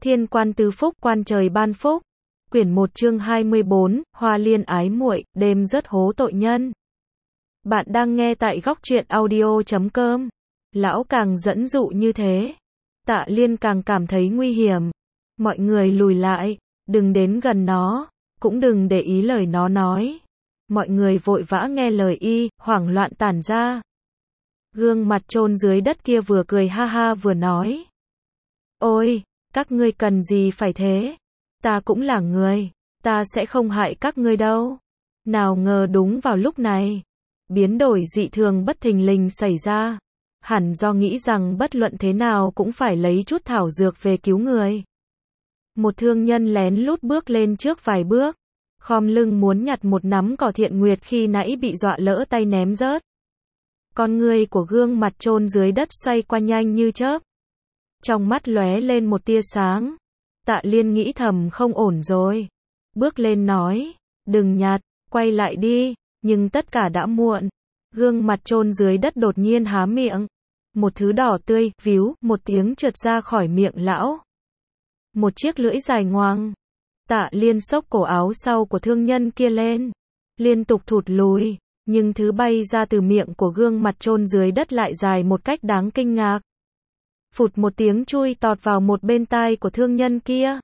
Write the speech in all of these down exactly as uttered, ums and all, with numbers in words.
Thiên quan tứ phúc, quan trời ban phúc. Quyển một chương hai mươi bốn, Hoa Liên ái muội, đêm rất hố tội nhân. Bạn đang nghe tại góc truyện audio chấm com. Lão càng dẫn dụ như thế, Tạ Liên càng cảm thấy nguy hiểm. Mọi người lùi lại, đừng đến gần nó, cũng đừng để ý lời nó nói. Mọi người vội vã nghe lời y, hoảng loạn tản ra. Gương mặt chôn dưới đất kia vừa cười ha ha vừa nói: Ôi, các ngươi cần gì phải thế? Ta cũng là người, ta sẽ không hại các ngươi đâu. Nào ngờ đúng vào lúc này, biến đổi dị thường bất thình lình xảy ra. Hẳn do nghĩ rằng bất luận thế nào cũng phải lấy chút thảo dược về cứu người. Một thương nhân lén lút bước lên trước vài bước, khom lưng muốn nhặt một nắm cỏ thiện nguyệt khi nãy bị dọa lỡ tay ném rớt. Con người của gương mặt chôn dưới đất xoay qua nhanh như chớp. Trong mắt lóe lên một tia sáng. Tạ Liên nghĩ thầm không ổn rồi. Bước lên nói: Đừng nhặt, quay lại đi. Nhưng tất cả đã muộn. Gương mặt chôn dưới đất đột nhiên há miệng. Một thứ đỏ tươi, víu, một tiếng trượt ra khỏi miệng lão. Một chiếc lưỡi dài ngoằng. Tạ Liên xốc cổ áo sau của thương nhân kia lên. Liên tục thụt lùi. Nhưng thứ bay ra từ miệng của gương mặt chôn dưới đất lại dài một cách đáng kinh ngạc. Phụt một tiếng chui tọt vào một bên tai của thương nhân kia.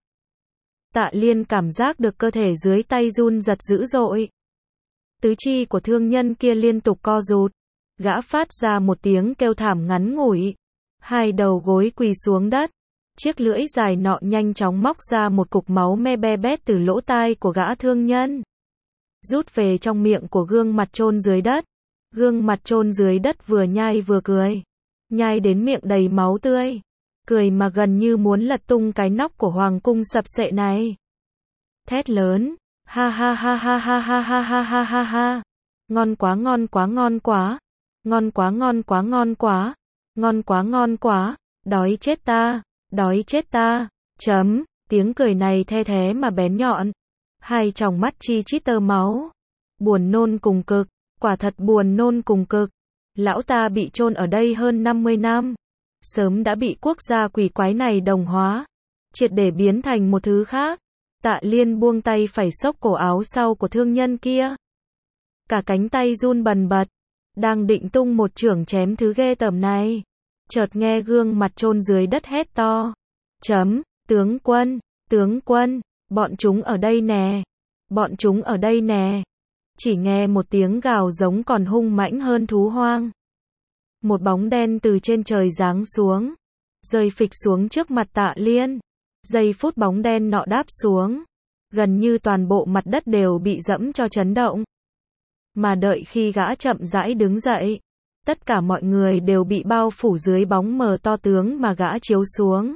Tạ Liên cảm giác được cơ thể dưới tay run giật dữ dội. Tứ chi của thương nhân kia liên tục co rụt. Gã phát ra một tiếng kêu thảm ngắn ngủi. Hai đầu gối quỳ xuống đất. Chiếc lưỡi dài nọ nhanh chóng móc ra một cục máu me be bét từ lỗ tai của gã thương nhân. Rút về trong miệng của gương mặt chôn dưới đất. Gương mặt chôn dưới đất vừa nhai vừa cười. Nhai đến miệng đầy máu tươi. Cười mà gần như muốn lật tung cái nóc của hoàng cung sập sệ này. Thét lớn: Ha ha ha ha ha ha ha ha ha ha ha. Ngon quá ngon quá ngon quá. Ngon quá ngon quá ngon quá. Ngon quá ngon quá. Đói chết ta. Đói chết ta. Chấm. Tiếng cười này the thế mà bén nhọn. Hai tròng mắt chi chít tơ máu. Buồn nôn cùng cực. Quả thật buồn nôn cùng cực. Lão ta bị chôn ở đây hơn năm mươi năm. Sớm đã bị quốc gia quỷ quái này đồng hóa. Triệt để biến thành một thứ khác. Tạ Liên buông tay phải xốc cổ áo sau của thương nhân kia. Cả cánh tay run bần bật. Đang định tung một chưởng chém thứ ghê tởm này. Chợt nghe gương mặt chôn dưới đất hét to. Chấm, tướng quân, tướng quân, bọn chúng ở đây nè. Bọn chúng ở đây nè. Chỉ nghe một tiếng gào giống còn hung mãnh hơn thú hoang. Một bóng đen từ trên trời giáng xuống. Rơi phịch xuống trước mặt Tạ Liên. Giây phút bóng đen nọ đáp xuống. Gần như toàn bộ mặt đất đều bị dẫm cho chấn động. Mà đợi khi gã chậm rãi đứng dậy. Tất cả mọi người đều bị bao phủ dưới bóng mờ to tướng mà gã chiếu xuống.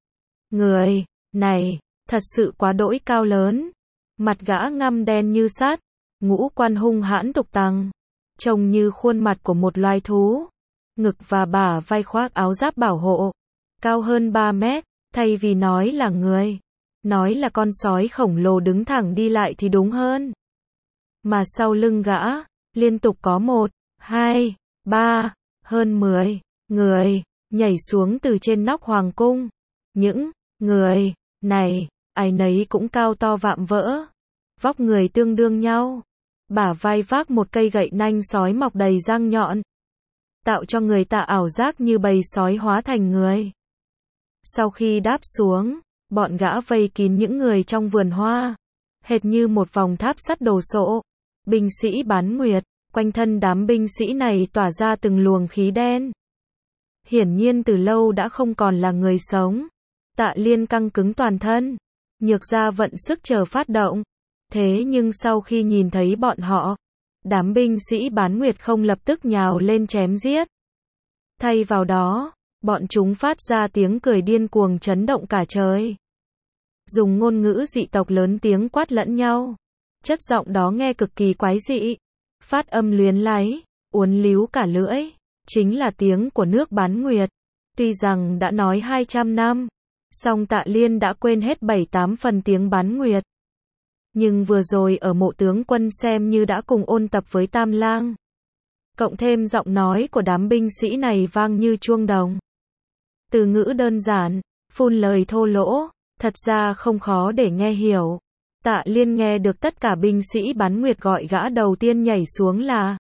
Người này, thật sự quá đỗi cao lớn. Mặt gã ngăm đen như sắt. Ngũ quan hung hãn tục tằng. Trông như khuôn mặt của một loài thú. Ngực và bả vai khoác áo giáp bảo hộ. Cao hơn ba mét. Thay vì nói là người. Nói là con sói khổng lồ đứng thẳng đi lại thì đúng hơn. Mà sau lưng gã, liên tục có một, hai, ba, hơn mười người nhảy xuống từ trên nóc hoàng cung. Những người này, ai nấy cũng cao to vạm vỡ. Vóc người tương đương nhau. Bả vai vác một cây gậy nanh sói mọc đầy răng nhọn. Tạo cho người ta ảo giác như bầy sói hóa thành người. Sau khi đáp xuống, bọn gã vây kín những người trong vườn hoa. Hệt như một vòng tháp sắt đồ sộ. Binh sĩ bán nguyệt, quanh thân đám binh sĩ này tỏa ra từng luồng khí đen. Hiển nhiên từ lâu đã không còn là người sống. Tạ Liên căng cứng toàn thân. Nhược ra vận sức chờ phát động. Thế nhưng sau khi nhìn thấy bọn họ, đám binh sĩ bán nguyệt không lập tức nhào lên chém giết. Thay vào đó, bọn chúng phát ra tiếng cười điên cuồng chấn động cả trời. Dùng ngôn ngữ dị tộc lớn tiếng quát lẫn nhau. Chất giọng đó nghe cực kỳ quái dị. Phát âm luyến láy, uốn líu cả lưỡi. Chính là tiếng của nước bán nguyệt. Tuy rằng đã nói hai trăm năm, song Tạ Liên đã quên hết bảy tám phần tiếng bán nguyệt. Nhưng vừa rồi ở mộ tướng quân xem như đã cùng ôn tập với Tam Lang. Cộng thêm giọng nói của đám binh sĩ này vang như chuông đồng. Từ ngữ đơn giản, phun lời thô lỗ, Thật ra không khó để nghe hiểu. Tạ Liên nghe được tất cả binh sĩ bán nguyệt gọi gã đầu tiên nhảy xuống là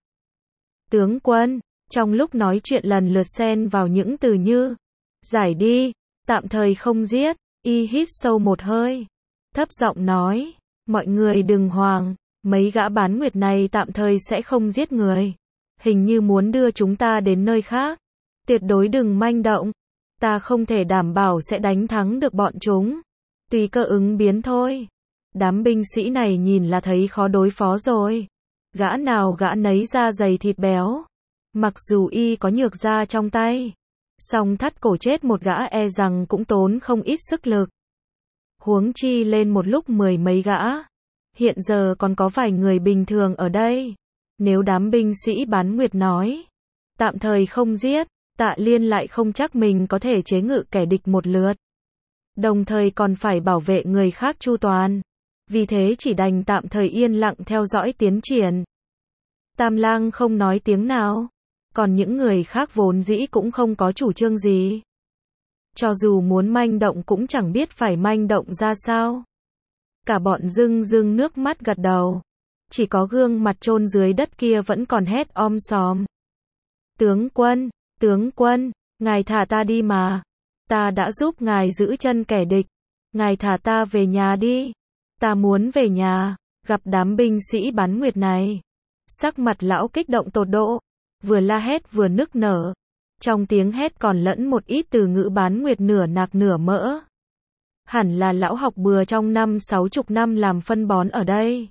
tướng quân. Trong lúc nói chuyện lần lượt xen vào những từ như giải đi, tạm thời không giết. Y hít sâu một hơi, thấp giọng nói, mọi người đừng hoảng, mấy gã bán nguyệt này tạm thời sẽ không giết người. Hình như muốn đưa chúng ta đến nơi khác. Tuyệt đối đừng manh động. Ta không thể đảm bảo sẽ đánh thắng được bọn chúng. Tùy cơ ứng biến thôi. Đám binh sĩ này nhìn là thấy khó đối phó rồi. Gã nào gã nấy da dày thịt béo. Mặc dù y có nhược da trong tay, song thắt cổ chết một gã e rằng cũng tốn không ít sức lực. Huống chi lên một lúc mười mấy gã. Hiện giờ còn có vài người bình thường ở đây. Nếu đám binh sĩ bán nguyệt nói tạm thời không giết, Tạ Liên lại không chắc mình có thể chế ngự kẻ địch một lượt. Đồng thời còn phải bảo vệ người khác chu toàn. Vì thế chỉ đành tạm thời yên lặng theo dõi tiến triển. Tam Lang không nói tiếng nào. Còn những người khác vốn dĩ cũng không có chủ trương gì. Cho dù muốn manh động cũng chẳng biết phải manh động ra sao. Cả bọn rưng rưng nước mắt gật đầu. Chỉ có gương mặt chôn dưới đất kia vẫn còn hét om sòm. Tướng quân, tướng quân, ngài thả ta đi mà. Ta đã giúp ngài giữ chân kẻ địch. Ngài thả ta về nhà đi. Ta muốn về nhà, gặp đám binh sĩ bán nguyệt này. Sắc mặt lão kích động tột độ. Vừa la hét vừa nức nở. Trong tiếng hét còn lẫn một ít từ ngữ bán nguyệt nửa nạc nửa mỡ. Hẳn là lão học bừa trong năm sáu chục năm làm phân bón ở đây.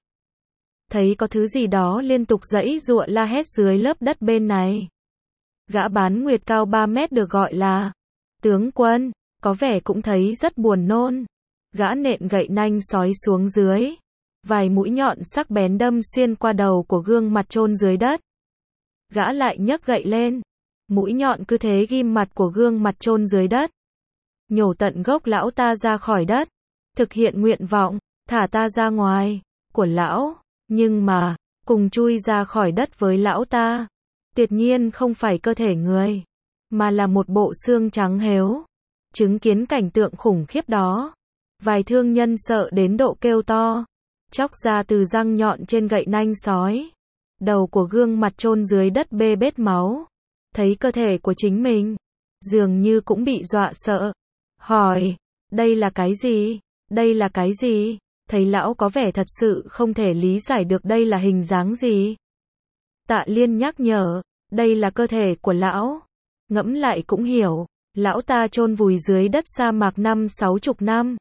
Thấy có thứ gì đó liên tục giãy giụa la hét dưới lớp đất bên này. Gã bán nguyệt cao ba mét được gọi là tướng quân, có vẻ cũng thấy rất buồn nôn. Gã nện gậy nanh sói xuống dưới. Vài mũi nhọn sắc bén đâm xuyên qua đầu của gương mặt chôn dưới đất. Gã lại nhấc gậy lên. Mũi nhọn cứ thế ghim mặt của gương mặt chôn dưới đất. Nhổ tận gốc lão ta ra khỏi đất. Thực hiện nguyện vọng, thả ta ra ngoài, của lão. Nhưng mà, cùng chui ra khỏi đất với lão ta. Tuyệt nhiên không phải cơ thể người, mà là một bộ xương trắng héo. Chứng kiến cảnh tượng khủng khiếp đó. Vài thương nhân sợ đến độ kêu to. Chóc ra từ răng nhọn trên gậy nanh sói. Đầu của gương mặt chôn dưới đất bê bết máu. Thấy cơ thể của chính mình, dường như cũng bị dọa sợ. Hỏi, đây là cái gì? Đây là cái gì? Thấy lão có vẻ thật sự không thể lý giải được đây là hình dáng gì. Tạ Liên nhắc nhở, đây là cơ thể của lão. Ngẫm lại cũng hiểu, lão ta chôn vùi dưới đất sa mạc năm sáu chục năm.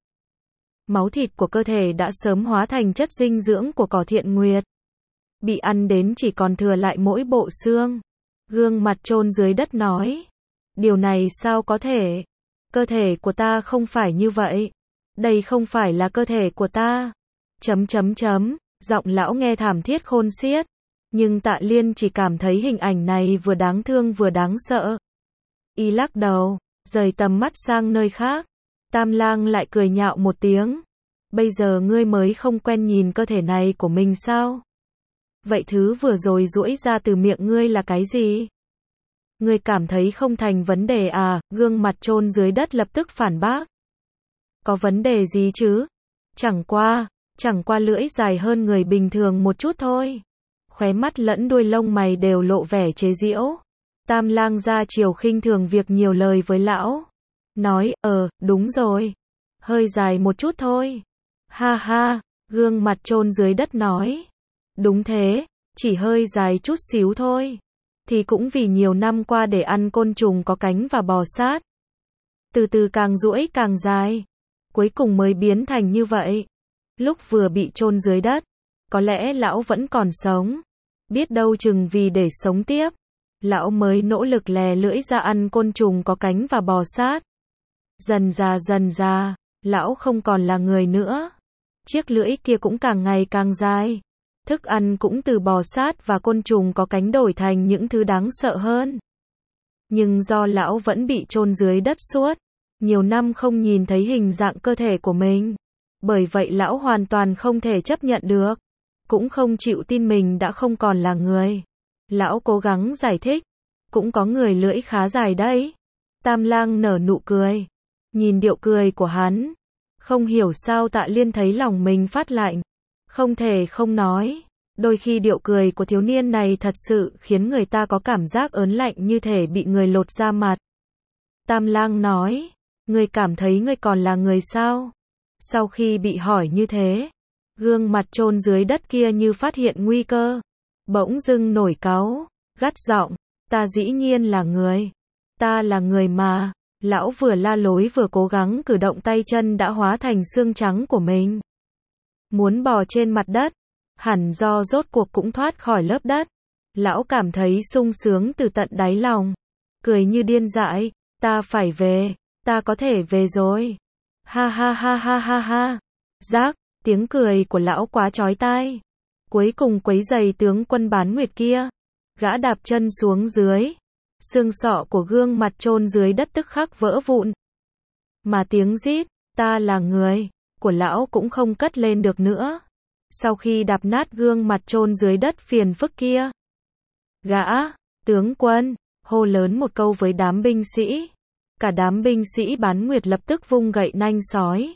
Máu thịt của cơ thể đã sớm hóa thành chất dinh dưỡng của cỏ thiện nguyệt. Bị ăn đến chỉ còn thừa lại mỗi bộ xương. Gương mặt chôn dưới đất nói. Điều này sao có thể? Cơ thể của ta không phải như vậy. Đây không phải là cơ thể của ta. Chấm chấm chấm, giọng lão nghe thảm thiết khôn xiết. Nhưng Tạ Liên chỉ cảm thấy hình ảnh này vừa đáng thương vừa đáng sợ. Y lắc đầu, rời tầm mắt sang nơi khác. Tam Lang lại cười nhạo một tiếng. Bây giờ ngươi mới không quen nhìn cơ thể này của mình sao? Vậy thứ vừa rồi giũi ra từ miệng ngươi là cái gì? Ngươi cảm thấy không thành vấn đề à? Gương mặt chôn dưới đất lập tức phản bác. Có vấn đề gì chứ? Chẳng qua, chẳng qua lưỡi dài hơn người bình thường một chút thôi. Khóe mắt lẫn đuôi lông mày đều lộ vẻ chế giễu. Tam Lang ra chiều khinh thường việc nhiều lời với lão. Nói, ờ, đúng rồi. Hơi dài một chút thôi. Ha ha, gương mặt chôn dưới đất nói. Đúng thế, chỉ hơi dài chút xíu thôi. Thì cũng vì nhiều năm qua để ăn côn trùng có cánh và bò sát. Từ từ càng duỗi càng dài. Cuối cùng mới biến thành như vậy. Lúc vừa bị chôn dưới đất, có lẽ lão vẫn còn sống. Biết đâu chừng vì để sống tiếp, lão mới nỗ lực lè lưỡi ra ăn côn trùng có cánh và bò sát. Dần dà dần dà, lão không còn là người nữa. Chiếc lưỡi kia cũng càng ngày càng dài. Thức ăn cũng từ bò sát và côn trùng có cánh đổi thành những thứ đáng sợ hơn. Nhưng do lão vẫn bị chôn dưới đất suốt, nhiều năm không nhìn thấy hình dạng cơ thể của mình. Bởi vậy lão hoàn toàn không thể chấp nhận được. Cũng không chịu tin mình đã không còn là người. Lão cố gắng giải thích. Cũng có người lưỡi khá dài đấy. Tam Lang nở nụ cười. Nhìn điệu cười của hắn, Không hiểu sao Tạ Liên thấy lòng mình phát lạnh. Không thể không nói. Đôi khi điệu cười của thiếu niên này thật sự khiến người ta có cảm giác ớn lạnh như thể bị người lột da mặt. Tam Lang nói, ngươi cảm thấy ngươi còn là người sao? Sau khi bị hỏi như thế, gương mặt chôn dưới đất kia như phát hiện nguy cơ, bỗng dưng nổi cáu, gắt giọng, ta dĩ nhiên là người. Ta là người mà. Lão vừa la lối vừa cố gắng cử động tay chân đã hóa thành xương trắng của mình. Muốn bò trên mặt đất, hẳn do rốt cuộc cũng thoát khỏi lớp đất. Lão cảm thấy sung sướng từ tận đáy lòng. Cười như điên dại, ta phải về, ta có thể về rồi. Ha ha ha ha ha ha. Rác, tiếng cười của lão quá chói tai. Cuối cùng quấy giày tướng quân Bán Nguyệt kia. Gã đạp chân xuống dưới. Xương sọ của gương mặt chôn dưới đất tức khắc vỡ vụn. Mà tiếng rít, ta là người, của lão cũng không cất lên được nữa. Sau khi đạp nát gương mặt chôn dưới đất phiền phức kia. Gã, tướng quân, hô lớn một câu với đám binh sĩ. Cả đám binh sĩ Bán Nguyệt lập tức vung gậy nanh sói.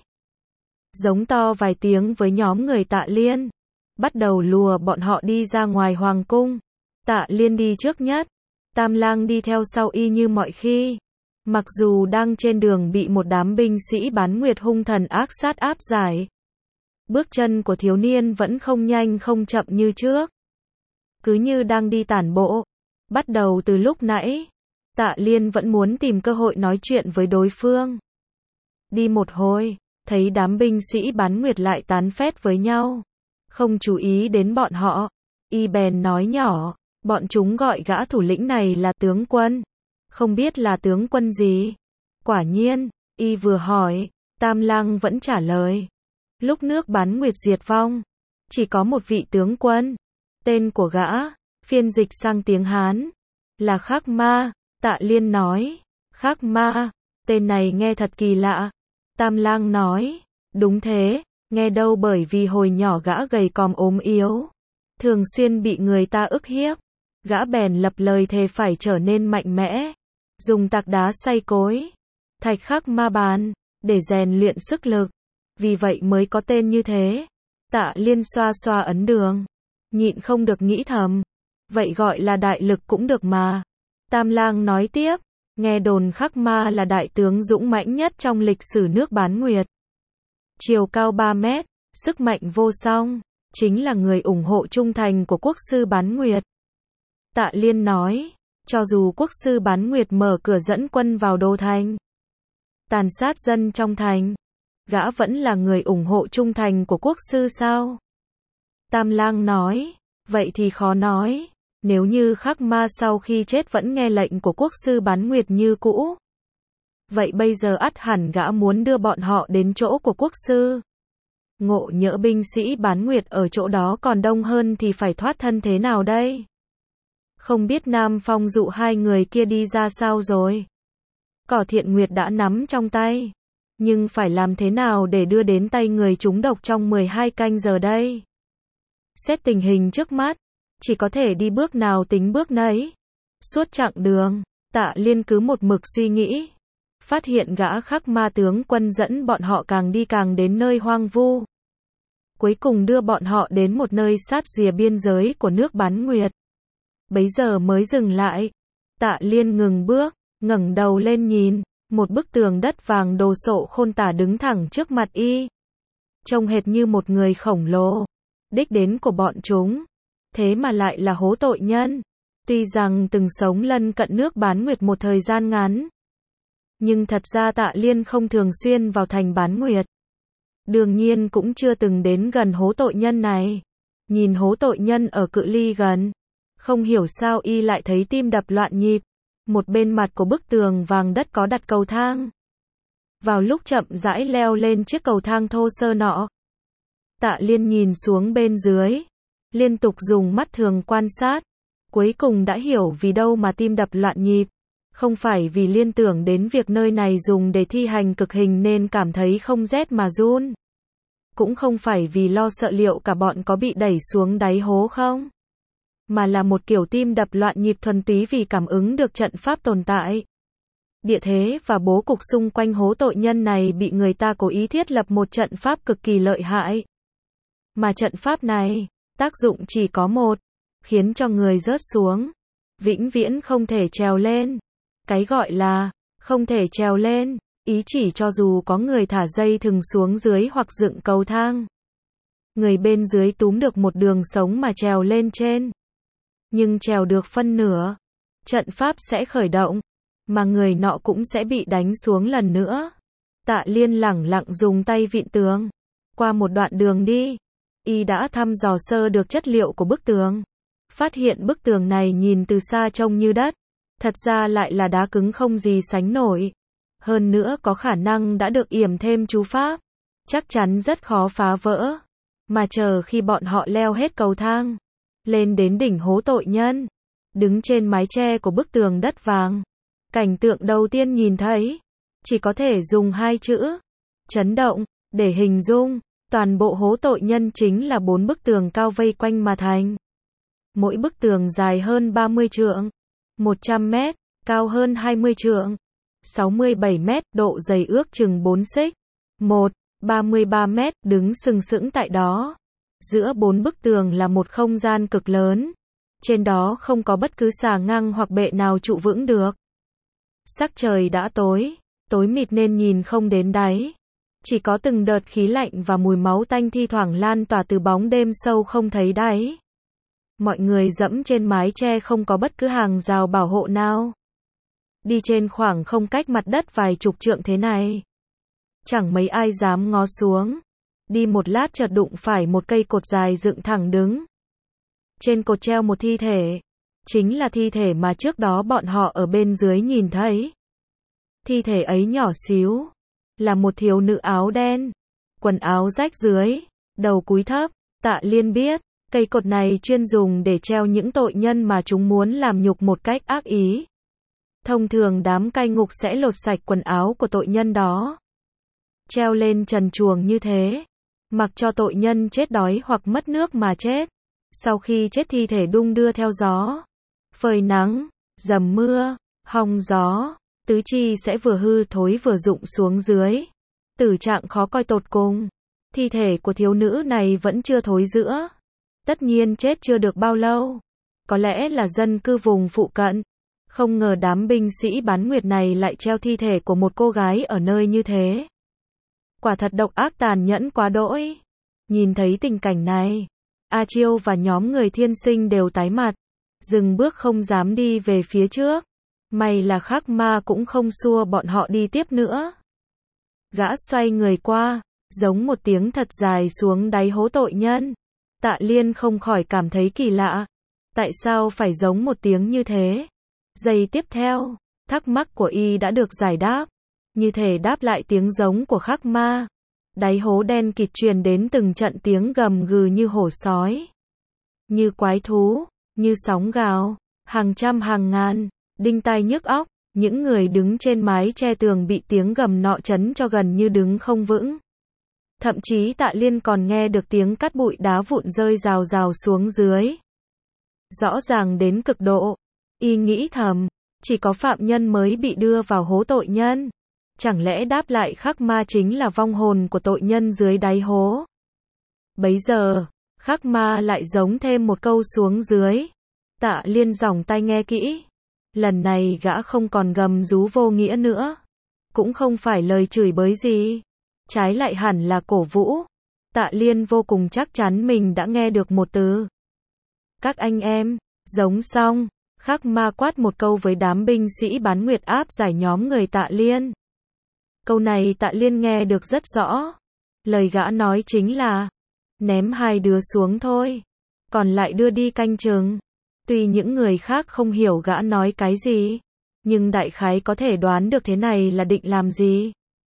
Giống to vài tiếng với nhóm người Tạ Liên. Bắt đầu lùa bọn họ đi ra ngoài hoàng cung. Tạ Liên đi trước nhất. Tam Lang đi theo sau y như mọi khi. Mặc dù đang trên đường bị một đám binh sĩ Bán Nguyệt hung thần ác sát áp giải. Bước chân của thiếu niên vẫn không nhanh không chậm như trước. Cứ như đang đi tản bộ. Bắt đầu từ lúc nãy, Tạ Liên vẫn muốn tìm cơ hội nói chuyện với đối phương. Đi một hồi, thấy đám binh sĩ Bán Nguyệt lại tán phét với nhau. Không chú ý đến bọn họ. Y bèn nói nhỏ. Bọn chúng gọi gã thủ lĩnh này là tướng quân. Không biết là tướng quân gì. Quả nhiên, y vừa hỏi, Tam Lang vẫn trả lời. Lúc nước Bán Nguyệt diệt vong, chỉ có một vị tướng quân. Tên của gã, phiên dịch sang tiếng Hán, là Khắc Ma. Tạ Liên nói, Khắc Ma, tên này nghe thật kỳ lạ. Tam Lang nói, đúng thế, nghe đâu bởi vì hồi nhỏ gã gầy còm ốm yếu, thường xuyên bị người ta ức hiếp. Gã bèn lập lời thề phải trở nên mạnh mẽ, dùng tạc đá xay cối, thạch khắc ma bàn, để rèn luyện sức lực. Vì vậy mới có tên như thế. Tạ Liên xoa xoa ấn đường, nhịn không được nghĩ thầm. Vậy gọi là đại lực cũng được mà. Tam Lang nói tiếp, nghe đồn Khắc Ma là đại tướng dũng mãnh nhất trong lịch sử nước Bán Nguyệt. Chiều cao ba mét, sức mạnh vô song, chính là người ủng hộ trung thành của quốc sư Bán Nguyệt. Tạ Liên nói, cho dù quốc sư Bán Nguyệt mở cửa dẫn quân vào đô thành, tàn sát dân trong thành, gã vẫn là người ủng hộ trung thành của quốc sư sao? Tam Lang nói, vậy thì khó nói, nếu như Khắc Ma sau khi chết vẫn nghe lệnh của quốc sư Bán Nguyệt như cũ. Vậy bây giờ ắt hẳn gã muốn đưa bọn họ đến chỗ của quốc sư. Ngộ nhỡ binh sĩ Bán Nguyệt ở chỗ đó còn đông hơn thì phải thoát thân thế nào đây? Không biết Nam Phong dụ hai người kia đi ra sao rồi. Cỏ Thiện Nguyệt đã nắm trong tay. Nhưng phải làm thế nào để đưa đến tay người chúng độc trong mười hai canh giờ đây? Xét tình hình trước mắt, chỉ có thể đi bước nào tính bước nấy. Suốt chặng đường, Tạ Liên cứ một mực suy nghĩ. Phát hiện gã Khắc Ma tướng quân dẫn bọn họ càng đi càng đến nơi hoang vu. Cuối cùng đưa bọn họ đến một nơi sát rìa biên giới của nước Bán Nguyệt. Bấy giờ mới dừng lại. Tạ Liên ngừng bước, ngẩng đầu lên nhìn, một bức tường đất vàng đồ sộ khôn tả đứng thẳng trước mặt y. Trông hệt như một người khổng lồ. Đích đến của bọn chúng, thế mà lại là hố tội nhân. Tuy rằng từng sống lân cận nước Bán Nguyệt một thời gian ngắn, nhưng thật ra Tạ Liên không thường xuyên vào thành Bán Nguyệt. Đương nhiên cũng chưa từng đến gần hố tội nhân này. Nhìn hố tội nhân ở cự ly gần, không hiểu sao y lại thấy tim đập loạn nhịp. Một bên mặt của bức tường vàng đất có đặt cầu thang. Vào lúc chậm rãi leo lên chiếc cầu thang thô sơ nọ, Tạ Liên nhìn xuống bên dưới, liên tục dùng mắt thường quan sát, cuối cùng đã hiểu vì đâu mà tim đập loạn nhịp. Không phải vì liên tưởng đến việc nơi này dùng để thi hành cực hình nên cảm thấy không rét mà run. Cũng không phải vì lo sợ liệu cả bọn có bị đẩy xuống đáy hố không. Mà là một kiểu tim đập loạn nhịp thuần túy vì cảm ứng được trận pháp tồn tại. địa thế và bố cục xung quanh hố tội nhân này bị người ta cố ý thiết lập một trận pháp cực kỳ lợi hại. Mà trận pháp này, tác dụng chỉ có một, khiến cho người rớt xuống, vĩnh viễn không thể trèo lên. Cái gọi là không thể trèo lên, ý chỉ cho dù có người thả dây thừng xuống dưới hoặc dựng cầu thang, người bên dưới túm được một đường sống mà trèo lên trên. Nhưng trèo được phân nửa, trận pháp sẽ khởi động, mà người nọ cũng sẽ bị đánh xuống lần nữa. Tạ Liên lẳng lặng dùng tay vịn tường. Qua một đoạn đường đi, y đã thăm dò sơ được chất liệu của bức tường. Phát hiện bức tường này nhìn từ xa trông như đất, thật ra lại là đá cứng không gì sánh nổi. Hơn nữa có khả năng đã được yểm thêm chú pháp, chắc chắn rất khó phá vỡ. Mà chờ khi bọn họ leo hết cầu thang, lên đến đỉnh hố tội nhân, đứng trên mái che của bức tường đất vàng, cảnh tượng đầu tiên nhìn thấy, chỉ có thể dùng hai chữ, chấn động, để hình dung. Toàn bộ hố tội nhân chính là bốn bức tường cao vây quanh mà thành. Mỗi bức tường dài hơn ba mươi trượng, một trăm mét, cao hơn hai mươi trượng, sáu mươi bảy mét, độ dày ước chừng bốn xích. một, ba mươi ba mét, đứng sừng sững tại đó. Giữa bốn bức tường là một không gian cực lớn. Trên đó không có bất cứ xà ngang hoặc bệ nào trụ vững được. Sắc trời đã tối, tối mịt nên nhìn không đến đáy. Chỉ có từng đợt khí lạnh và mùi máu tanh thi thoảng lan tỏa từ bóng đêm sâu không thấy đáy. Mọi người dẫm trên mái che không có bất cứ hàng rào bảo hộ nào. Đi trên khoảng không cách mặt đất vài chục trượng thế này. Chẳng mấy ai dám ngó xuống. Đi một lát chợt đụng phải một cây cột dài dựng thẳng đứng. Trên cột treo một thi thể. Chính là thi thể mà trước đó bọn họ ở bên dưới nhìn thấy. Thi thể ấy nhỏ xíu. Là một thiếu nữ áo đen. Quần áo rách dưới. Đầu cúi thấp. Tạ Liên biết. Cây cột này chuyên dùng để treo những tội nhân mà chúng muốn làm nhục một cách ác ý. Thông thường đám cai ngục sẽ lột sạch quần áo của tội nhân đó. Treo lên trần truồng như thế. Mặc cho tội nhân chết đói hoặc mất nước mà chết. Sau khi chết thi thể đung đưa theo gió. Phơi nắng, dầm mưa, hong gió. Tứ chi sẽ vừa hư thối vừa rụng xuống dưới. Tử trạng khó coi tột cùng. Thi thể của thiếu nữ này vẫn chưa thối rữa. Tất nhiên chết chưa được bao lâu. Có lẽ là dân cư vùng phụ cận. Không ngờ đám binh sĩ bán nguyệt này lại treo thi thể của một cô gái ở nơi như thế. Quả thật độc ác tàn nhẫn quá đỗi. Nhìn thấy tình cảnh này, A Chiêu và nhóm người thiên sinh đều tái mặt. Dừng bước không dám đi về phía trước. May là Khắc Ma cũng không xua bọn họ đi tiếp nữa. Gã xoay người qua, giống một tiếng thật dài xuống đáy hố tội nhân. Tạ Liên không khỏi cảm thấy kỳ lạ. Tại sao phải giống một tiếng như thế? Giây tiếp theo, thắc mắc của y đã được giải đáp. Như thể đáp lại tiếng giống của Khắc Ma. Đáy hố đen kịt truyền đến từng trận tiếng gầm gừ như hổ sói. Như quái thú, như sóng gào, hàng trăm hàng ngàn, đinh tai nhức óc. Những người đứng trên mái che tường bị tiếng gầm nọ chấn cho gần như đứng không vững. Thậm chí Tạ Liên còn nghe được tiếng cát bụi đá vụn rơi rào rào xuống dưới. Rõ ràng đến cực độ. Y nghĩ thầm, chỉ có phạm nhân mới bị đưa vào hố tội nhân. Chẳng lẽ đáp lại Khắc Ma chính là vong hồn của tội nhân dưới đáy hố? Bấy giờ, Khắc Ma lại giống thêm một câu xuống dưới. Tạ Liên giỏng tai nghe kỹ. Lần này gã không còn gầm rú vô nghĩa nữa. Cũng không phải lời chửi bới gì. Trái lại hẳn là cổ vũ. Tạ Liên vô cùng chắc chắn mình đã nghe được một từ. Các anh em, giống xong. Khắc Ma quát một câu với đám binh sĩ bán nguyệt áp giải nhóm người Tạ Liên. Câu này Tạ Liên nghe được rất rõ. Lời gã nói chính là ném hai đứa xuống thôi. Còn lại đưa đi canh chừng. Tuy những người khác không hiểu gã nói cái gì. Nhưng đại khái có thể đoán được thế này là định làm gì.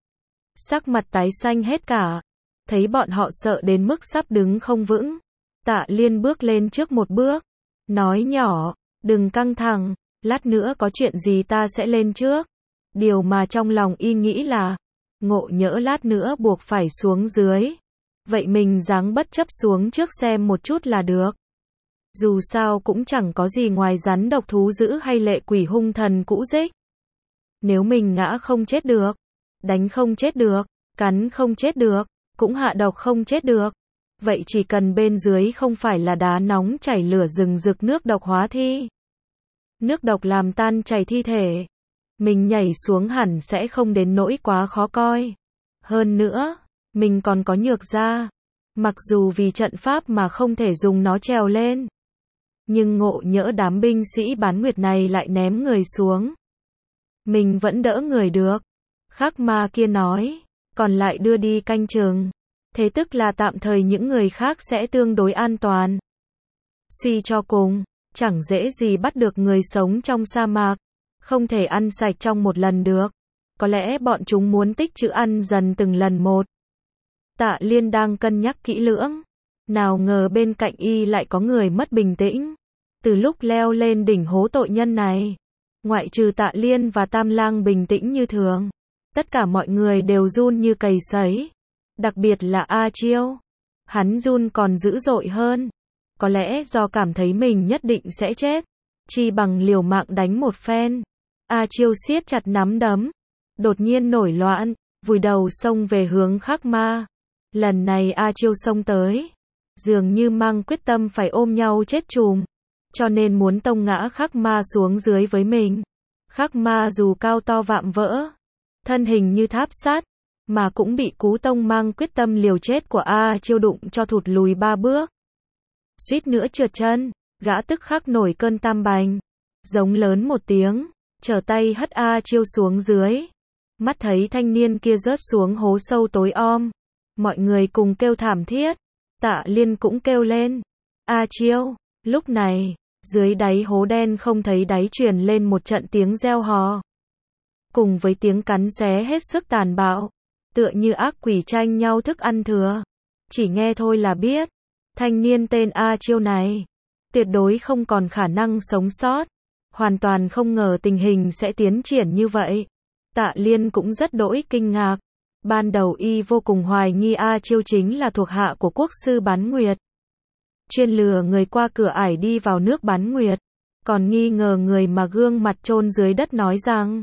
Sắc mặt tái xanh hết cả. Thấy bọn họ sợ đến mức sắp đứng không vững. Tạ Liên bước lên trước một bước. Nói nhỏ, đừng căng thẳng. Lát nữa có chuyện gì ta sẽ lên trước. Điều mà trong lòng y nghĩ là, ngộ nhỡ lát nữa buộc phải xuống dưới. Vậy mình ráng bất chấp xuống trước xem một chút là được. Dù sao cũng chẳng có gì ngoài rắn độc thú dữ hay lệ quỷ hung thần cũ dích. Nếu mình ngã không chết được, đánh không chết được, cắn không chết được, cũng hạ độc không chết được. Vậy chỉ cần bên dưới không phải là đá nóng chảy lửa rừng rực nước độc hóa thi. Nước độc làm tan chảy thi thể. Mình nhảy xuống hẳn sẽ không đến nỗi quá khó coi. Hơn nữa, mình còn có nhược da. Mặc dù vì trận pháp mà không thể dùng nó trèo lên. Nhưng ngộ nhỡ đám binh sĩ bán nguyệt này lại ném người xuống. Mình vẫn đỡ người được. Khắc ma kia nói, còn lại đưa đi canh chừng. Thế tức là tạm thời những người khác sẽ tương đối an toàn. Suy cho cùng, chẳng dễ gì bắt được người sống trong sa mạc. Không thể ăn sạch trong một lần được. Có lẽ bọn chúng muốn tích trữ ăn dần từng lần một. Tạ Liên đang cân nhắc kỹ lưỡng. Nào ngờ bên cạnh y lại có người mất bình tĩnh. Từ lúc leo lên đỉnh hố tội nhân này, ngoại trừ Tạ Liên và Tam Lang bình tĩnh như thường, tất cả mọi người đều run như cầy sấy. Đặc biệt là A Chiêu. Hắn run còn dữ dội hơn. Có lẽ do cảm thấy mình nhất định sẽ chết. Chi bằng liều mạng đánh một phen. A Chiêu siết chặt nắm đấm. Đột nhiên nổi loạn, vùi đầu xông về hướng Khắc Ma. Lần này A Chiêu xông tới. Dường như mang quyết tâm phải ôm nhau chết chùm. Cho nên muốn tông ngã Khắc Ma xuống dưới với mình. Khắc Ma dù cao to vạm vỡ, thân hình như tháp sắt, mà cũng bị cú tông mang quyết tâm liều chết của A Chiêu đụng cho thụt lùi ba bước. Suýt nữa trượt chân, gã tức khắc nổi cơn tam bành. Giống lớn một tiếng, trở tay hất A Chiêu xuống dưới. Mắt thấy thanh niên kia rớt xuống hố sâu tối om. Mọi người cùng kêu thảm thiết. Tạ Liên cũng kêu lên. A Chiêu, lúc này, dưới đáy hố đen không thấy đáy truyền lên một trận tiếng reo hò. Cùng với tiếng cắn xé hết sức tàn bạo. Tựa như ác quỷ tranh nhau thức ăn thừa. Chỉ nghe thôi là biết. Thanh niên tên A Chiêu này tuyệt đối không còn khả năng sống sót. Hoàn toàn không ngờ tình hình sẽ tiến triển như vậy. Tạ Liên cũng rất đỗi kinh ngạc. Ban đầu y vô cùng hoài nghi A Chiêu chính là thuộc hạ của quốc sư bán nguyệt. Chuyên lừa người qua cửa ải đi vào nước bán nguyệt. Còn nghi ngờ người mà gương mặt chôn dưới đất nói rằng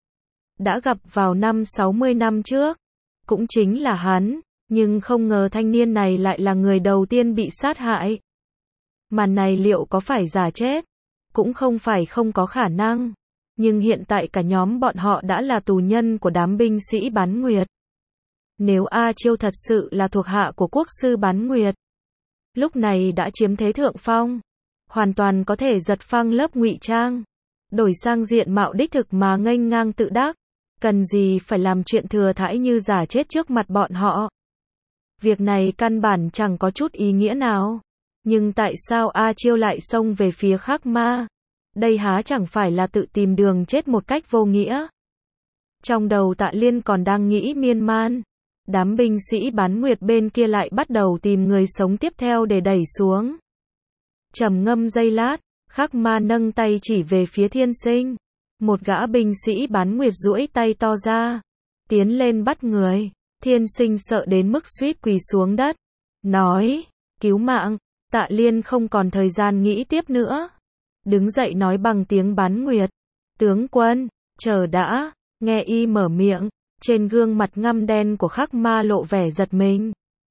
đã gặp vào năm sáu mươi năm trước. Cũng chính là hắn. Nhưng không ngờ thanh niên này lại là người đầu tiên bị sát hại. Màn này liệu có phải giả chết? Cũng không phải không có khả năng. Nhưng hiện tại cả nhóm bọn họ đã là tù nhân của đám binh sĩ bán nguyệt. Nếu A Chiêu thật sự là thuộc hạ của quốc sư bán nguyệt, lúc này đã chiếm thế thượng phong, hoàn toàn có thể giật phăng lớp ngụy trang, đổi sang diện mạo đích thực mà nghênh ngang tự đắc. Cần gì phải làm chuyện thừa thãi như giả chết trước mặt bọn họ. Việc này căn bản chẳng có chút ý nghĩa nào. Nhưng tại sao A Chiêu lại xông về phía Khắc Ma? Đây há chẳng phải là tự tìm đường chết một cách vô nghĩa. Trong đầu Tạ Liên còn đang nghĩ miên man. Đám binh sĩ bán nguyệt bên kia lại bắt đầu tìm người sống tiếp theo để đẩy xuống. Trầm ngâm giây lát, Khắc Ma nâng tay chỉ về phía Thiên Sinh. Một gã binh sĩ bán nguyệt duỗi tay to ra, tiến lên bắt người. Thiên Sinh sợ đến mức suýt quỳ xuống đất, nói, cứu mạng. Tạ Liên không còn thời gian nghĩ tiếp nữa. Đứng dậy nói bằng tiếng bán nguyệt, tướng quân, chờ đã. Nghe y mở miệng, trên gương mặt ngăm đen của Khắc Ma lộ vẻ giật mình.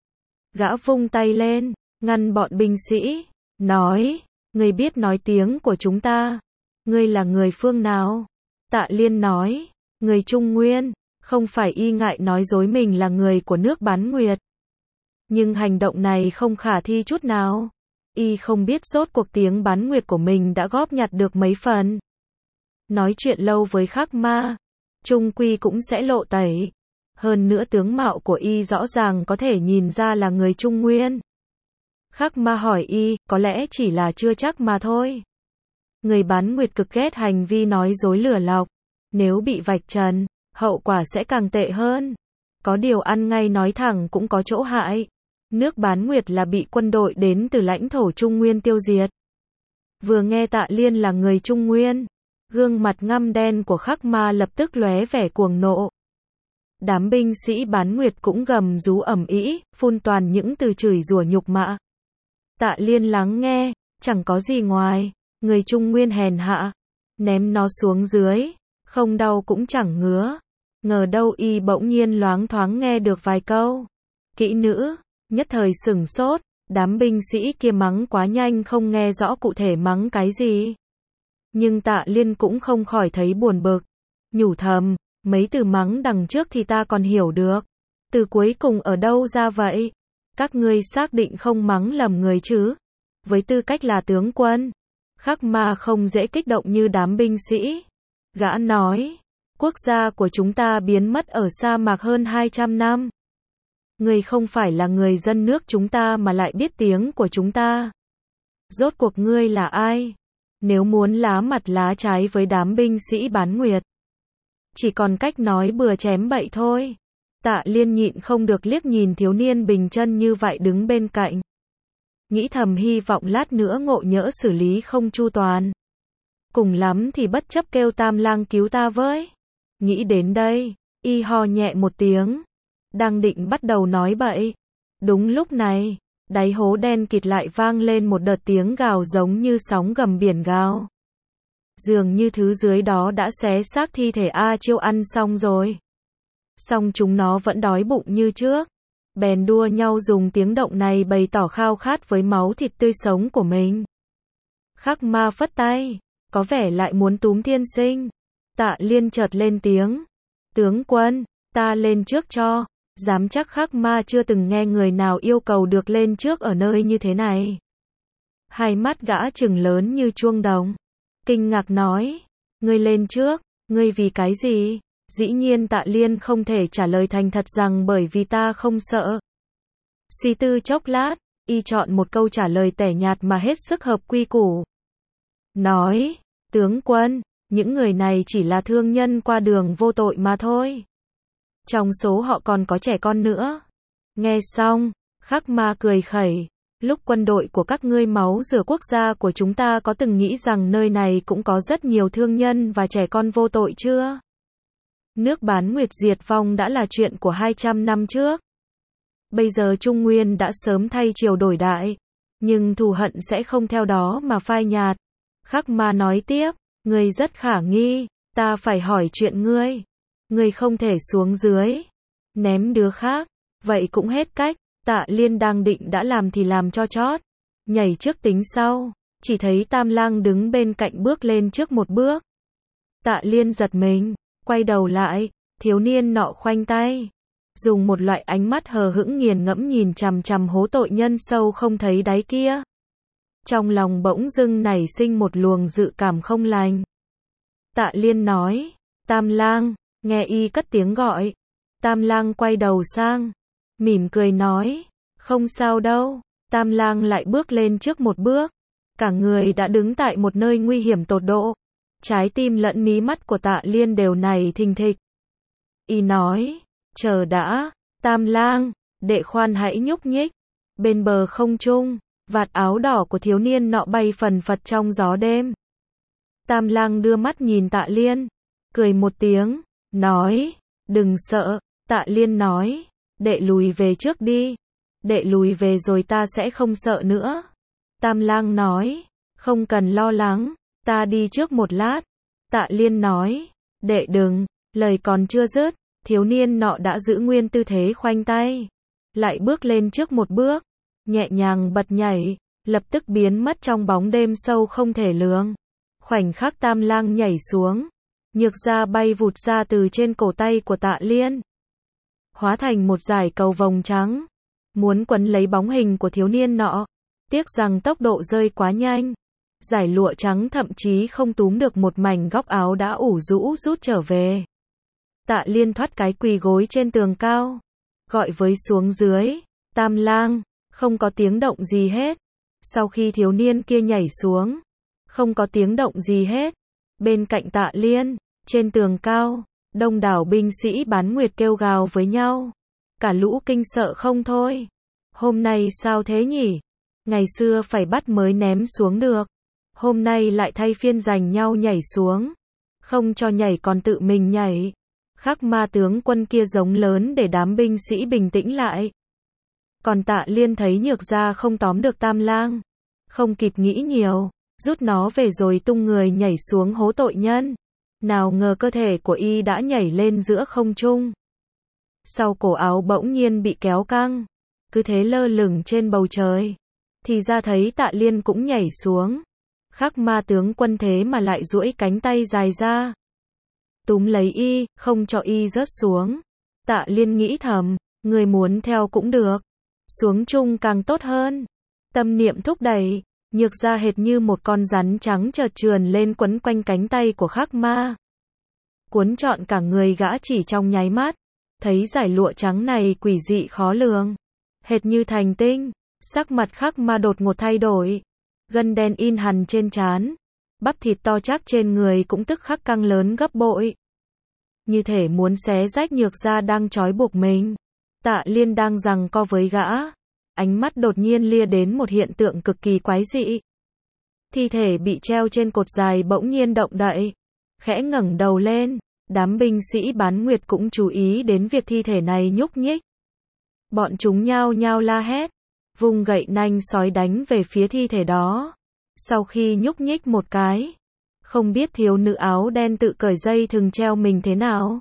Gã vung tay lên, ngăn bọn binh sĩ, nói, ngươi biết nói tiếng của chúng ta. Ngươi là người phương nào? Tạ Liên nói, người Trung Nguyên. Không phải y ngại nói dối mình là người của nước bán nguyệt. Nhưng hành động này không khả thi chút nào. Y không biết rốt cuộc tiếng bán nguyệt của mình đã góp nhặt được mấy phần. Nói chuyện lâu với Khắc Ma, chung quy cũng sẽ lộ tẩy. Hơn nữa tướng mạo của y rõ ràng có thể nhìn ra là người Trung Nguyên. Khắc Ma hỏi y, có lẽ chỉ là chưa chắc mà thôi. Người bán nguyệt cực ghét hành vi nói dối lừa lọc. Nếu bị vạch trần, hậu quả sẽ càng tệ hơn. Có điều ăn ngay nói thẳng cũng có chỗ hại. Nước bán nguyệt là bị quân đội đến từ lãnh thổ Trung Nguyên tiêu diệt. Vừa nghe Tạ Liên là người Trung Nguyên, gương mặt ngăm đen của Khắc Ma lập tức lóe vẻ cuồng nộ. Đám binh sĩ bán nguyệt cũng gầm rú ầm ĩ, phun toàn những từ chửi rủa nhục mạ. Tạ Liên lắng nghe, chẳng có gì ngoài người Trung Nguyên hèn hạ, ném nó xuống dưới. Không đau cũng chẳng ngứa. Ngờ đâu y bỗng nhiên loáng thoáng nghe được vài câu. Kỹ nữ, nhất thời sửng sốt, đám binh sĩ kia mắng quá nhanh không nghe rõ cụ thể mắng cái gì. Nhưng Tạ Liên cũng không khỏi thấy buồn bực. Nhủ thầm, mấy từ mắng đằng trước thì ta còn hiểu được. Từ cuối cùng ở đâu ra vậy? Các ngươi xác định không mắng lầm người chứ? Với tư cách là tướng quân, Khắc Ma không dễ kích động như đám binh sĩ. Gã nói, quốc gia của chúng ta biến mất ở sa mạc hơn hai trăm năm. Ngươi không phải là người dân nước chúng ta mà lại biết tiếng của chúng ta. Rốt cuộc ngươi là ai? Nếu muốn lá mặt lá trái với đám binh sĩ bán nguyệt, chỉ còn cách nói bừa chém bậy thôi. Tạ Liên nhịn không được liếc nhìn thiếu niên bình chân như vậy đứng bên cạnh. Nghĩ thầm hy vọng lát nữa ngộ nhỡ xử lý không chu toàn. Cùng lắm thì bất chấp kêu Tam Lang cứu ta với. Nghĩ đến đây, y ho nhẹ một tiếng. Đang định bắt đầu nói bậy. Đúng lúc này, đáy hố đen kịt lại vang lên một đợt tiếng gào giống như sóng gầm biển gào. Dường như thứ dưới đó đã xé xác thi thể A Chiêu ăn xong rồi. Xong chúng nó vẫn đói bụng như trước. Bèn đua nhau dùng tiếng động này bày tỏ khao khát với máu thịt tươi sống của mình. Khắc Ma phất tay, có vẻ lại muốn túm tiên sinh. Tạ Liên chợt lên tiếng. Tướng quân, ta lên trước cho. Dám chắc Khắc Ma chưa từng nghe người nào yêu cầu được lên trước ở nơi như thế này. Hai mắt gã trừng lớn như chuông đồng. Kinh ngạc nói, ngươi lên trước, ngươi vì cái gì? Dĩ nhiên Tạ Liên không thể trả lời thành thật rằng bởi vì ta không sợ. Suy tư chốc lát, y chọn một câu trả lời tẻ nhạt mà hết sức hợp quy củ. Nói, tướng quân, những người này chỉ là thương nhân qua đường vô tội mà thôi. Trong số họ còn có trẻ con nữa. Nghe xong, Khắc Ma cười khẩy. Lúc quân đội của các ngươi máu rửa quốc gia của chúng ta có từng nghĩ rằng nơi này cũng có rất nhiều thương nhân và trẻ con vô tội chưa? Nước bán nguyệt diệt vong đã là chuyện của hai trăm năm trước. Bây giờ Trung Nguyên đã sớm thay triều đổi đại. Nhưng thù hận sẽ không theo đó mà phai nhạt. Khắc Ma nói tiếp, ngươi rất khả nghi, ta phải hỏi chuyện ngươi. Ngươi không thể xuống dưới, ném đứa khác, vậy cũng hết cách. Tạ Liên đang định đã làm thì làm cho chót. Nhảy trước tính sau, chỉ thấy Tam Lang đứng bên cạnh bước lên trước một bước. Tạ Liên giật mình, quay đầu lại, thiếu niên nọ khoanh tay. Dùng một loại ánh mắt hờ hững nghiền ngẫm nhìn chằm chằm hố tội nhân sâu không thấy đáy kia. Trong lòng bỗng dưng nảy sinh một luồng dự cảm không lành. Tạ Liên nói, Tam Lang, nghe y cất tiếng gọi. Tam Lang quay đầu sang, mỉm cười nói, không sao đâu. Tam Lang lại bước lên trước một bước. Cả người đã đứng tại một nơi nguy hiểm tột độ. Trái tim lẫn mí mắt của Tạ Liên đều nảy thình thịch. Y nói, chờ đã, Tam Lang, đệ khoan hãy nhúc nhích. Bên bờ không trung, vạt áo đỏ của thiếu niên nọ bay phần phật trong gió đêm. Tam Lang đưa mắt nhìn Tạ Liên, cười một tiếng, nói, đừng sợ. Tạ Liên nói, đệ lùi về trước đi. Đệ lùi về rồi ta sẽ không sợ nữa. Tam Lang nói, không cần lo lắng, ta đi trước một lát. Tạ Liên nói, đệ đừng. Lời còn chưa dứt, thiếu niên nọ đã giữ nguyên tư thế khoanh tay. Lại bước lên trước một bước, nhẹ nhàng bật nhảy, lập tức biến mất trong bóng đêm sâu không thể lường. Khoảnh khắc Tam Lang nhảy xuống, nhược da bay vụt ra từ trên cổ tay của Tạ Liên, hóa thành một dải cầu vồng trắng, muốn quấn lấy bóng hình của thiếu niên nọ. Tiếc rằng tốc độ rơi quá nhanh, dải lụa trắng thậm chí không túm được một mảnh góc áo đã ủ rũ rút trở về. Tạ Liên thoát cái quỳ gối trên tường cao, gọi với xuống dưới, Tam Lang, không có tiếng động gì hết. Sau khi thiếu niên kia nhảy xuống, không có tiếng động gì hết. Bên cạnh Tạ Liên, trên tường cao, đông đảo binh sĩ bán nguyệt kêu gào với nhau. Cả lũ kinh sợ không thôi. Hôm nay sao thế nhỉ? Ngày xưa phải bắt mới ném xuống được. Hôm nay lại thay phiên giành nhau nhảy xuống. Không cho nhảy còn tự mình nhảy. Khắc Ma tướng quân kia giống lớn để đám binh sĩ bình tĩnh lại. Còn Tạ Liên thấy nhược ra không tóm được Tam Lang. Không kịp nghĩ nhiều, rút nó về rồi tung người nhảy xuống hố tội nhân. Nào ngờ cơ thể của y đã nhảy lên giữa không trung. Sau cổ áo bỗng nhiên bị kéo căng, cứ thế lơ lửng trên bầu trời. Thì ra thấy Tạ Liên cũng nhảy xuống. Khắc Ma tướng quân thế mà lại duỗi cánh tay dài ra, túm lấy y, không cho y rớt xuống. Tạ Liên nghĩ thầm, người muốn theo cũng được, xuống chung càng tốt hơn. Tâm niệm thúc đẩy, Nhược Gia hệt như một con rắn trắng chợt trườn lên quấn quanh cánh tay của Khắc Ma, cuốn trọn cả người gã chỉ trong nháy mắt. Thấy dải lụa trắng này quỷ dị khó lường, hệt như thành tinh. Sắc mặt Khắc Ma đột ngột thay đổi, gân đen in hằn trên trán, bắp thịt to chắc trên người cũng tức khắc căng lớn gấp bội, như thể muốn xé rách Nhược Gia đang trói buộc mình. Tạ Liên đang giằng co với gã, ánh mắt đột nhiên lia đến một hiện tượng cực kỳ quái dị. Thi thể bị treo trên cột dài bỗng nhiên động đậy, khẽ ngẩng đầu lên. Đám binh sĩ bán nguyệt cũng chú ý đến việc thi thể này nhúc nhích. Bọn chúng nhao nhao la hét, vung gậy nanh sói đánh về phía thi thể đó. Sau khi nhúc nhích một cái, không biết thiếu nữ áo đen tự cởi dây thừng treo mình thế nào.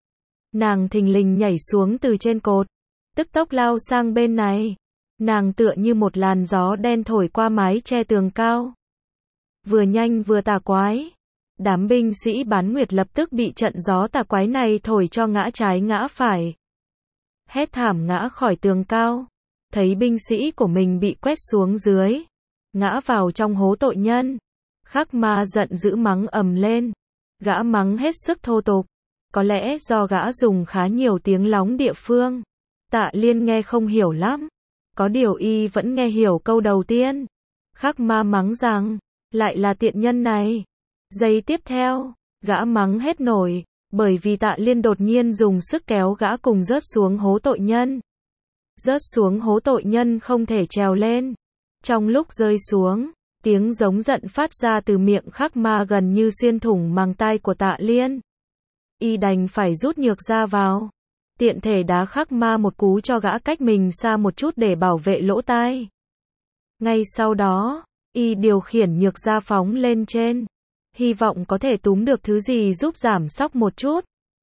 Nàng thình lình nhảy xuống từ trên cột, tức tốc lao sang bên này. Nàng tựa như một làn gió đen thổi qua mái che tường cao, vừa nhanh vừa tà quái. Đám binh sĩ bán nguyệt lập tức bị trận gió tà quái này thổi cho ngã trái ngã phải, hét thảm ngã khỏi tường cao. Thấy binh sĩ của mình bị quét xuống dưới, ngã vào trong hố tội nhân, Khắc Ma giận dữ mắng ầm lên. Gã mắng hết sức thô tục, có lẽ do gã dùng khá nhiều tiếng lóng địa phương. Tạ Liên nghe không hiểu lắm, có điều y vẫn nghe hiểu câu đầu tiên. Khắc Ma mắng rằng, lại là tiện nhân này. Giây tiếp theo, gã mắng hết nổi, bởi vì Tạ Liên đột nhiên dùng sức kéo gã cùng rớt xuống hố tội nhân. Rớt xuống hố tội nhân không thể trèo lên. Trong lúc rơi xuống, tiếng giống giận phát ra từ miệng Khắc Ma gần như xuyên thủng màng tai của Tạ Liên. Y đành phải rút Nhược Gia vào, tiện thể đá Khắc Ma một cú cho gã cách mình xa một chút để bảo vệ lỗ tai. Ngay sau đó, y điều khiển Nhược Gia phóng lên trên, hy vọng có thể túm được thứ gì giúp giảm sóc một chút.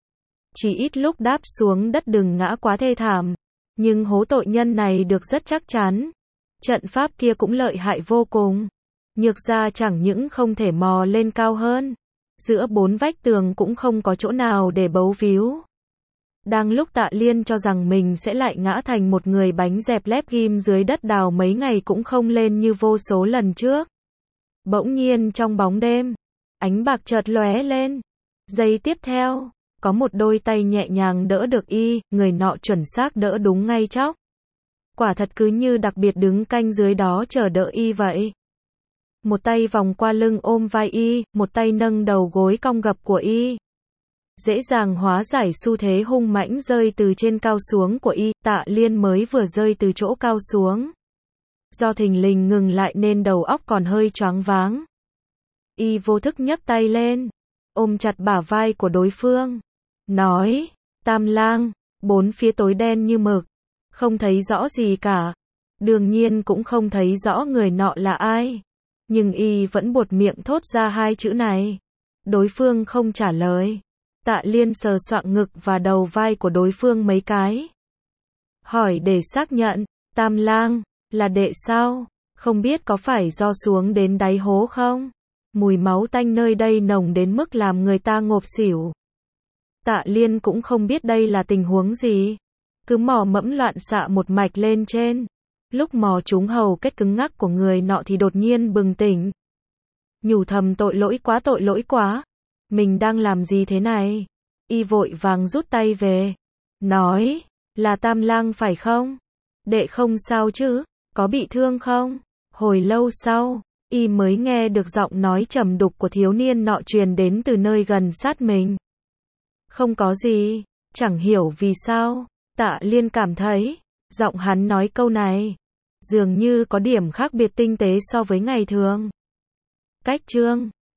Chỉ ít lúc đáp xuống đất đừng ngã quá thê thảm. Nhưng hố tội nhân này được rất chắc chắn. Trận pháp kia cũng lợi hại vô cùng. Nhược Gia chẳng những không thể mò lên cao hơn, giữa bốn vách tường cũng không có chỗ nào để bấu víu. Đang lúc Tạ Liên cho rằng mình sẽ lại ngã thành một người bánh dẹp lép ghim dưới đất đào mấy ngày cũng không lên như vô số lần trước. Bỗng nhiên trong bóng đêm, ánh bạc chợt lóe lên. Giây tiếp theo, có một đôi tay nhẹ nhàng đỡ được y, người nọ chuẩn xác đỡ đúng ngay chóc. Quả thật cứ như đặc biệt đứng canh dưới đó chờ đỡ y vậy. Một tay vòng qua lưng ôm vai y, một tay nâng đầu gối cong gập của y, dễ dàng hóa giải xu thế hung mãnh rơi từ trên cao xuống của y. Tạ Liên mới vừa rơi từ chỗ cao xuống, do thình lình ngừng lại nên đầu óc còn hơi choáng váng. Y vô thức nhấc tay lên, ôm chặt bả vai của đối phương, nói, Tam Lang. Bốn phía tối đen như mực, không thấy rõ gì cả, đương nhiên cũng không thấy rõ người nọ là ai, nhưng y vẫn buột miệng thốt ra hai chữ này. Đối phương không trả lời. Tạ Liên sờ soạng ngực và đầu vai của đối phương mấy cái, hỏi để xác nhận, Tam Lang, là đệ sao? Không biết có phải do xuống đến đáy hố không? Mùi máu tanh nơi đây nồng đến mức làm người ta ngộp xỉu. Tạ Liên cũng không biết đây là tình huống gì, cứ mò mẫm loạn xạ một mạch lên trên. Lúc mò trúng hầu kết cứng ngắc của người nọ thì đột nhiên bừng tỉnh. Nhủ thầm tội lỗi quá tội lỗi quá. Mình đang làm gì thế này? Y vội vàng rút tay về, nói, là Tam Lang phải không? Đệ không sao chứ? Có bị thương không? Hồi lâu sau, y mới nghe được giọng nói trầm đục của thiếu niên nọ truyền đến từ nơi gần sát mình. Không có gì, chẳng hiểu vì sao, Tạ Liên cảm thấy, giọng hắn nói câu này, dường như có điểm khác biệt tinh tế so với ngày thường. Cách chương